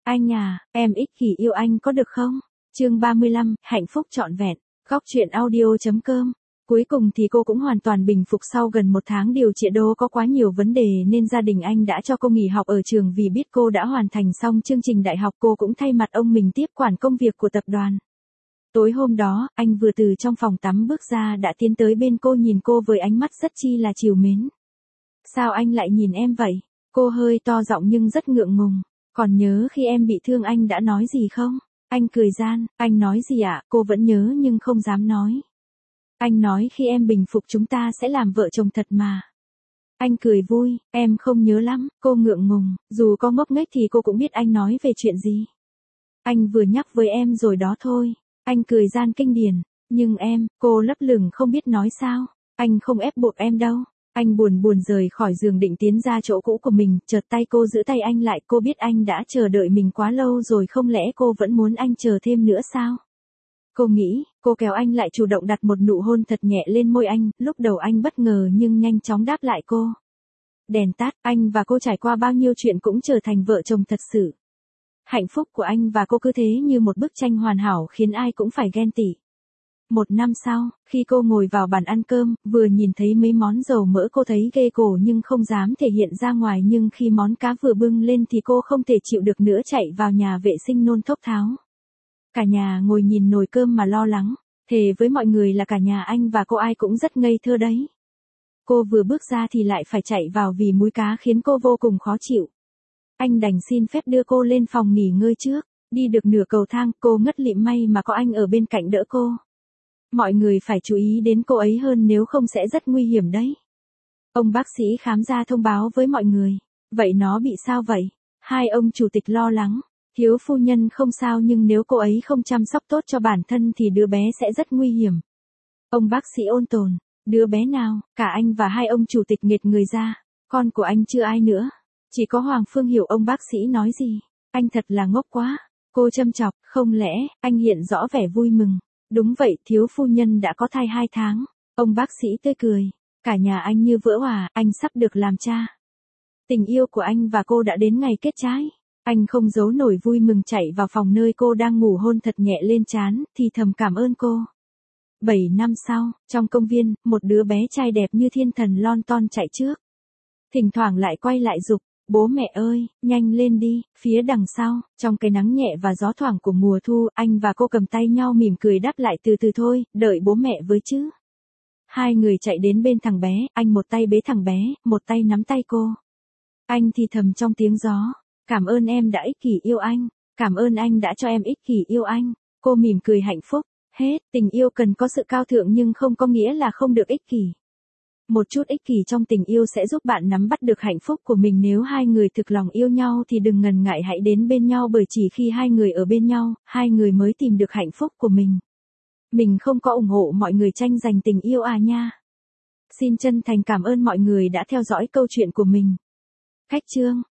Anh à, em ích kỷ yêu anh có được không? Chương 35, hạnh phúc trọn vẹn. Góc truyện audio.com. Cuối cùng thì cô cũng hoàn toàn bình phục sau gần một tháng điều trị đô có quá nhiều vấn đề nên gia đình anh đã cho cô nghỉ học ở trường vì biết cô đã hoàn thành xong chương trình đại học, cô cũng thay mặt ông mình tiếp quản công việc của tập đoàn. Tối hôm đó, anh vừa từ trong phòng tắm bước ra đã tiến tới bên cô nhìn cô với ánh mắt rất chi là trìu mến. Sao anh lại nhìn em vậy? Cô hơi to giọng nhưng rất ngượng ngùng. Còn nhớ khi em bị thương anh đã nói gì không? Anh cười gian, anh nói gì ạ? Cô vẫn nhớ nhưng không dám nói. Anh nói khi em bình phục chúng ta sẽ làm vợ chồng thật mà. Anh cười vui, em không nhớ lắm, cô ngượng ngùng, dù có ngốc nghếch thì cô cũng biết anh nói về chuyện gì. Anh vừa nhắc với em rồi đó thôi. Anh cười gian kinh điển, nhưng em, cô lấp lửng không biết nói sao. Anh không ép buộc em đâu. Anh buồn buồn rời khỏi giường định tiến ra chỗ cũ của mình, chợt tay cô giữ tay anh lại, cô biết anh đã chờ đợi mình quá lâu rồi, không lẽ cô vẫn muốn anh chờ thêm nữa sao? Cô nghĩ, cô kéo anh lại chủ động đặt một nụ hôn thật nhẹ lên môi anh, lúc đầu anh bất ngờ nhưng nhanh chóng đáp lại cô. Đèn tắt, anh và cô trải qua bao nhiêu chuyện cũng trở thành vợ chồng thật sự. Hạnh phúc của anh và cô cứ thế như một bức tranh hoàn hảo khiến ai cũng phải ghen tị. Một năm sau, khi cô ngồi vào bàn ăn cơm, vừa nhìn thấy mấy món dầu mỡ cô thấy ghê cổ nhưng không dám thể hiện ra ngoài, nhưng khi món cá vừa bưng lên thì cô không thể chịu được nữa, chạy vào nhà vệ sinh nôn thốc tháo. Cả nhà ngồi nhìn nồi cơm mà lo lắng, thề với mọi người là cả nhà anh và cô ai cũng rất ngây thơ đấy. Cô vừa bước ra thì lại phải chạy vào vì múi cá khiến cô vô cùng khó chịu. Anh đành xin phép đưa cô lên phòng nghỉ ngơi trước, đi được nửa cầu thang cô ngất lịm, may mà có anh ở bên cạnh đỡ cô. Mọi người phải chú ý đến cô ấy hơn nếu không sẽ rất nguy hiểm đấy. Ông bác sĩ khám ra thông báo với mọi người. Vậy nó bị sao vậy? Hai ông chủ tịch lo lắng. Thiếu phu nhân không sao nhưng nếu cô ấy không chăm sóc tốt cho bản thân thì đứa bé sẽ rất nguy hiểm. Ông bác sĩ ôn tồn. Đứa bé nào? Cả anh và hai ông chủ tịch nghệt người ra. Con của anh chưa ai nữa. Chỉ có Hoàng Phương hiểu ông bác sĩ nói gì. Anh thật là ngốc quá. Cô châm chọc, không lẽ, anh hiện rõ vẻ vui mừng. Đúng vậy, thiếu phu nhân đã có thai 2 tháng. Ông bác sĩ tươi cười. Cả nhà anh như vỡ òa, anh sắp được làm cha. Tình yêu của anh và cô đã đến ngày kết trái. Anh không giấu nổi vui mừng, chạy vào phòng nơi cô đang ngủ, hôn thật nhẹ lên trán, thì thầm cảm ơn cô. 7 năm sau, trong công viên, một đứa bé trai đẹp như thiên thần lon ton chạy trước. Thỉnh thoảng lại quay lại giục. Bố mẹ ơi, nhanh lên đi. Phía đằng sau, trong cái nắng nhẹ và gió thoảng của mùa thu, anh và cô cầm tay nhau mỉm cười đáp lại, từ từ thôi, đợi bố mẹ với chứ. Hai người chạy đến bên thằng bé, anh một tay bế thằng bé, một tay nắm tay cô. Anh thì thầm trong tiếng gió, cảm ơn em đã ích kỷ yêu anh, cảm ơn anh đã cho em ích kỷ yêu anh. Cô mỉm cười hạnh phúc. Hết, tình yêu cần có sự cao thượng nhưng không có nghĩa là không được ích kỷ. Một chút ích kỷ trong tình yêu sẽ giúp bạn nắm bắt được hạnh phúc của mình. Nếu hai người thực lòng yêu nhau thì đừng ngần ngại, hãy đến bên nhau, bởi chỉ khi hai người ở bên nhau, hai người mới tìm được hạnh phúc của mình. Mình không có ủng hộ mọi người tranh giành tình yêu à nha. Xin chân thành cảm ơn mọi người đã theo dõi câu chuyện của mình. Khách chương.